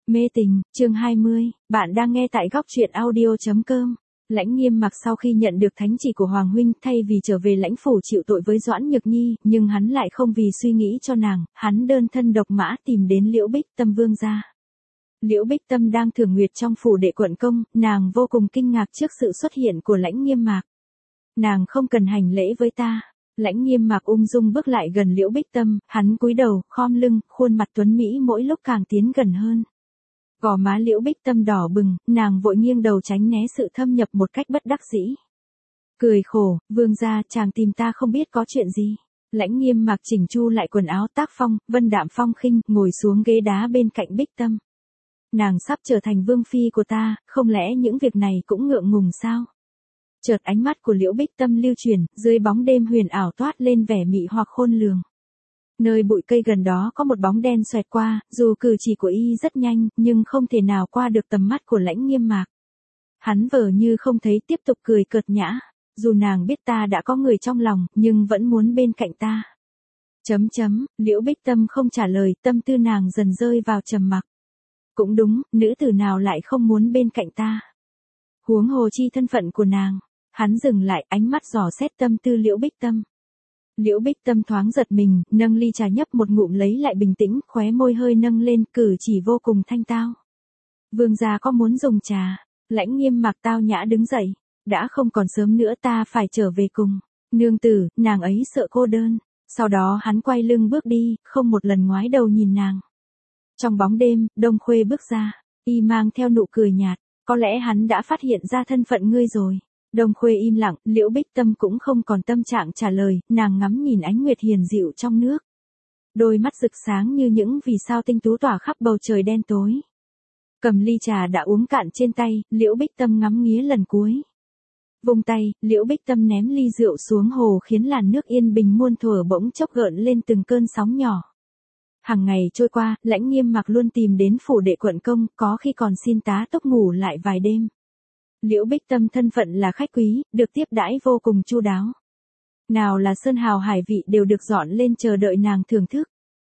Mê tình, chương 20, bạn đang nghe tại góc truyện audio.com. Lãnh Nghiêm Mặc sau khi nhận được thánh chỉ của Hoàng huynh, thay vì trở về lãnh phủ chịu tội với Doãn Nhược Nhi, nhưng hắn lại không vì suy nghĩ cho nàng, hắn đơn thân độc mã tìm đến Liễu Bích Tâm vương gia. Liễu Bích Tâm đang thường nguyệt trong phủ đệ quận công, nàng vô cùng kinh ngạc trước sự xuất hiện của Lãnh Nghiêm Mặc. Nàng không cần hành lễ với ta. Lãnh Nghiêm Mặc ung dung bước lại gần Liễu Bích Tâm, hắn cúi đầu, khom lưng, khuôn mặt tuấn mỹ mỗi lúc càng tiến gần hơn. Gò má Liễu Bích Tâm đỏ bừng, nàng vội nghiêng đầu tránh né sự thâm nhập một cách bất đắc dĩ. Cười khổ, vương gia, chàng tìm ta không biết có chuyện gì. Lãnh Nghiêm Mặc chỉnh chu lại quần áo tác phong, vân đạm phong khinh, ngồi xuống ghế đá bên cạnh Bích Tâm. Nàng sắp trở thành vương phi của ta, không lẽ những việc này cũng ngượng ngùng sao? Chợt ánh mắt của Liễu Bích Tâm lưu chuyển, dưới bóng đêm huyền ảo toát lên vẻ mị hoặc khôn lường. Nơi bụi cây gần đó có một bóng đen xoẹt qua, dù cử chỉ của y rất nhanh, nhưng không thể nào qua được tầm mắt của Lãnh Nghiêm Mặc. Hắn vờ như không thấy, tiếp tục cười cợt nhã. Dù nàng biết ta đã có người trong lòng, nhưng vẫn muốn bên cạnh ta. Liễu Bích Tâm không trả lời, tâm tư nàng dần rơi vào trầm mặc. Cũng đúng, nữ tử nào lại không muốn bên cạnh ta. Huống hồ chi thân phận của nàng. Hắn dừng lại, ánh mắt dò xét tâm tư Liễu Bích Tâm. Liễu Bích Tâm thoáng giật mình, nâng ly trà nhấp một ngụm lấy lại bình tĩnh, khóe môi hơi nâng lên, cử chỉ vô cùng thanh tao. Vương gia có muốn dùng trà? Lãnh Nghiêm Mặc tao nhã đứng dậy. Đã không còn sớm nữa, ta phải trở về cùng. Nương tử, nàng ấy sợ cô đơn. Sau đó hắn quay lưng bước đi, không một lần ngoái đầu nhìn nàng. Trong bóng đêm, Đông Khuê bước ra. Y mang theo nụ cười nhạt. Có lẽ hắn đã phát hiện ra thân phận ngươi rồi. Đông Khuê im lặng, Liễu Bích Tâm cũng không còn tâm trạng trả lời, nàng ngắm nhìn ánh nguyệt hiền dịu trong nước. Đôi mắt rực sáng như những vì sao tinh tú tỏa khắp bầu trời đen tối. Cầm ly trà đã uống cạn trên tay, Liễu Bích Tâm ngắm nghía lần cuối. Vung tay, Liễu Bích Tâm ném ly rượu xuống hồ khiến làn nước yên bình muôn thuở bỗng chốc gợn lên từng cơn sóng nhỏ. Hàng ngày trôi qua, Lãnh Nghiêm Mặc luôn tìm đến phủ đệ quận công, có khi còn xin tá túc ngủ lại vài đêm. Liễu Bích Tâm thân phận là khách quý, được tiếp đãi vô cùng chu đáo. Nào là sơn hào hải vị đều được dọn lên chờ đợi nàng thưởng thức.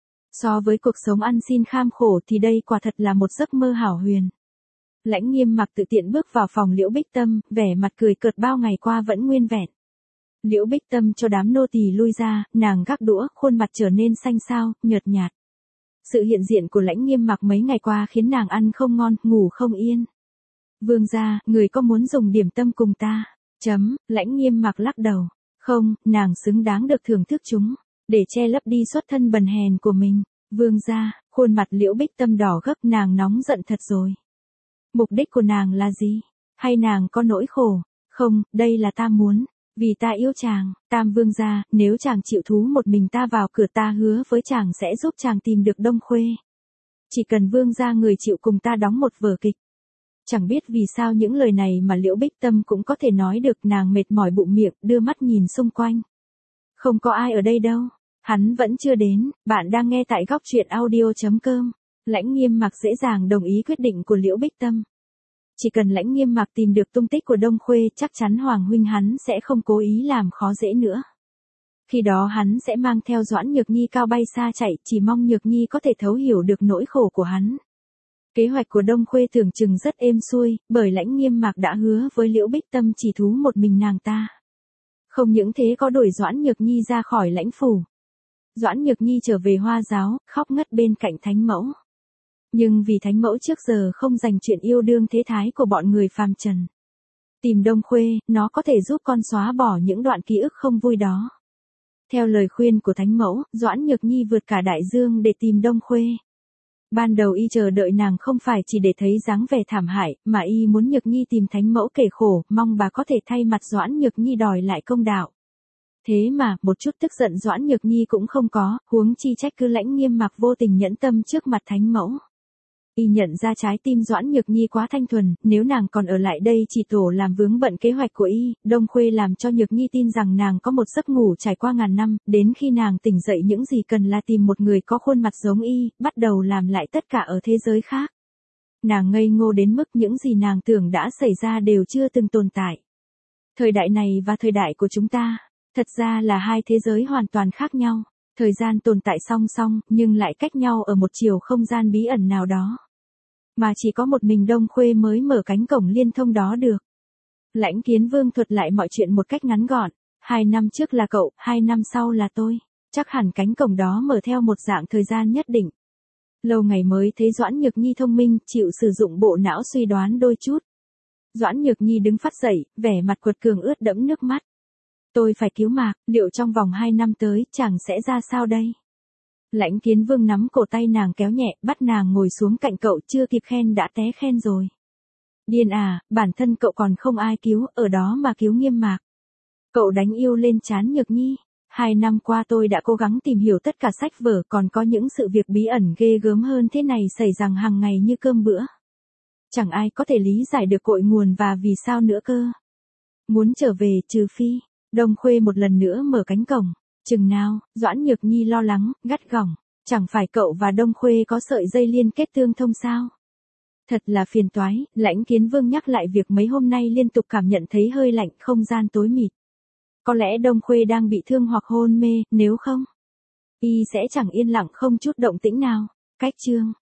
So với cuộc sống ăn xin kham khổ thì đây quả thật là một giấc mơ hảo huyền. Lãnh Nghiêm Mặc tự tiện bước vào phòng Liễu Bích Tâm, vẻ mặt cười cợt bao ngày qua vẫn nguyên vẹn. Liễu Bích Tâm cho đám nô tỳ lui ra, nàng gác đũa, khuôn mặt trở nên xanh xao, nhợt nhạt. Sự hiện diện của Lãnh Nghiêm Mặc mấy ngày qua khiến nàng ăn không ngon, ngủ không yên. Vương gia, người có muốn dùng điểm tâm cùng ta? Lãnh Nghiêm Mặc lắc đầu. Không, nàng xứng đáng được thưởng thức chúng. Để che lấp đi xuất thân bần hèn của mình. Vương gia, khuôn mặt Liễu Bích Tâm đỏ gấp, nàng nóng giận thật rồi. Mục đích của nàng là gì? Hay nàng có nỗi khổ? Không, đây là ta muốn. Vì ta yêu chàng, Tam vương gia, nếu chàng chịu thú một mình ta vào cửa, ta hứa với chàng sẽ giúp chàng tìm được Đông Khuê. Chỉ cần vương gia người chịu cùng ta đóng một vở kịch. Chẳng biết vì sao những lời này mà Liễu Bích Tâm cũng có thể nói được, nàng mệt mỏi bụng miệng, đưa mắt nhìn xung quanh. Không có ai ở đây đâu, hắn vẫn chưa đến, bạn đang nghe tại góc truyện audio.com. Lãnh Nghiêm Mặc dễ dàng đồng ý quyết định của Liễu Bích Tâm. Chỉ cần Lãnh Nghiêm Mặc tìm được tung tích của Đông Khuê, chắc chắn Hoàng huynh hắn sẽ không cố ý làm khó dễ nữa. Khi đó hắn sẽ mang theo Doãn Nhược Nhi cao bay xa chạy, chỉ mong Nhược Nhi có thể thấu hiểu được nỗi khổ của hắn. Kế hoạch của Đông Khuê tưởng chừng rất êm xuôi, bởi Lãnh Nghiêm Mặc đã hứa với Liễu Bích Tâm chỉ thú một mình nàng ta. Không những thế, có đuổi Doãn Nhược Nhi ra khỏi lãnh phủ. Doãn Nhược Nhi trở về Hoa Giáo, khóc ngất bên cạnh Thánh Mẫu. Nhưng vì Thánh Mẫu trước giờ không dành chuyện yêu đương thế thái của bọn người phàm trần. Tìm Đông Khuê, nó có thể giúp con xóa bỏ những đoạn ký ức không vui đó. Theo lời khuyên của Thánh Mẫu, Doãn Nhược Nhi vượt cả đại dương để tìm Đông Khuê. Ban đầu y chờ đợi nàng không phải chỉ để thấy dáng vẻ thảm hại, mà y muốn Nhược Nhi tìm Thánh Mẫu kể khổ, mong bà có thể thay mặt Doãn Nhược Nhi đòi lại công đạo. Thế mà, một chút tức giận Doãn Nhược Nhi cũng không có, huống chi trách cứ Lãnh Nghiêm Mặc vô tình nhẫn tâm trước mặt Thánh Mẫu. Y nhận ra trái tim Doãn Nhược Nhi quá thanh thuần, nếu nàng còn ở lại đây chỉ tổ làm vướng bận kế hoạch của y. Đông Khuê làm cho Nhược Nhi tin rằng nàng có một giấc ngủ trải qua ngàn năm, đến khi nàng tỉnh dậy những gì cần là tìm một người có khuôn mặt giống y, bắt đầu làm lại tất cả ở thế giới khác. Nàng ngây ngô đến mức những gì nàng tưởng đã xảy ra đều chưa từng tồn tại. Thời đại này và thời đại của chúng ta, thật ra là hai thế giới hoàn toàn khác nhau. Thời gian tồn tại song song, nhưng lại cách nhau ở một chiều không gian bí ẩn nào đó. Mà chỉ có một mình Đông Khuê mới mở cánh cổng liên thông đó được. Lãnh Kiến Vương thuật lại mọi chuyện một cách ngắn gọn. 2 năm trước là cậu, 2 năm sau là tôi. Chắc hẳn cánh cổng đó mở theo một dạng thời gian nhất định. Lâu ngày mới thấy Doãn Nhược Nhi thông minh, chịu sử dụng bộ não suy đoán đôi chút. Doãn Nhược Nhi đứng phát dậy, vẻ mặt quật cường ướt đẫm nước mắt. Tôi phải cứu Mạc, liệu trong vòng 2 năm tới, chàng sẽ ra sao đây? Lãnh Kiến Vương nắm cổ tay nàng kéo nhẹ, bắt nàng ngồi xuống cạnh cậu, chưa kịp khen đã té khen rồi. Điên à, bản thân cậu còn không ai cứu, ở đó mà cứu Nghiêm Mạc. Cậu đánh yêu lên trán Nhược Nhi. 2 năm qua tôi đã cố gắng tìm hiểu tất cả sách vở, còn có những sự việc bí ẩn ghê gớm hơn thế này xảy ra hàng ngày như cơm bữa. Chẳng ai có thể lý giải được cội nguồn và vì sao nữa cơ. Muốn trở về trừ phi, Đông Khuê một lần nữa mở cánh cổng. Chừng nào, Doãn Nhược Nhi lo lắng, gắt gỏng. Chẳng phải cậu và Đông Khuê có sợi dây liên kết tương thông sao? Thật là phiền toái, Lãnh Kiến Vương nhắc lại việc mấy hôm nay liên tục cảm nhận thấy hơi lạnh, không gian tối mịt. Có lẽ Đông Khuê đang bị thương hoặc hôn mê, nếu không, y sẽ chẳng yên lặng không chút động tĩnh nào. Cách chương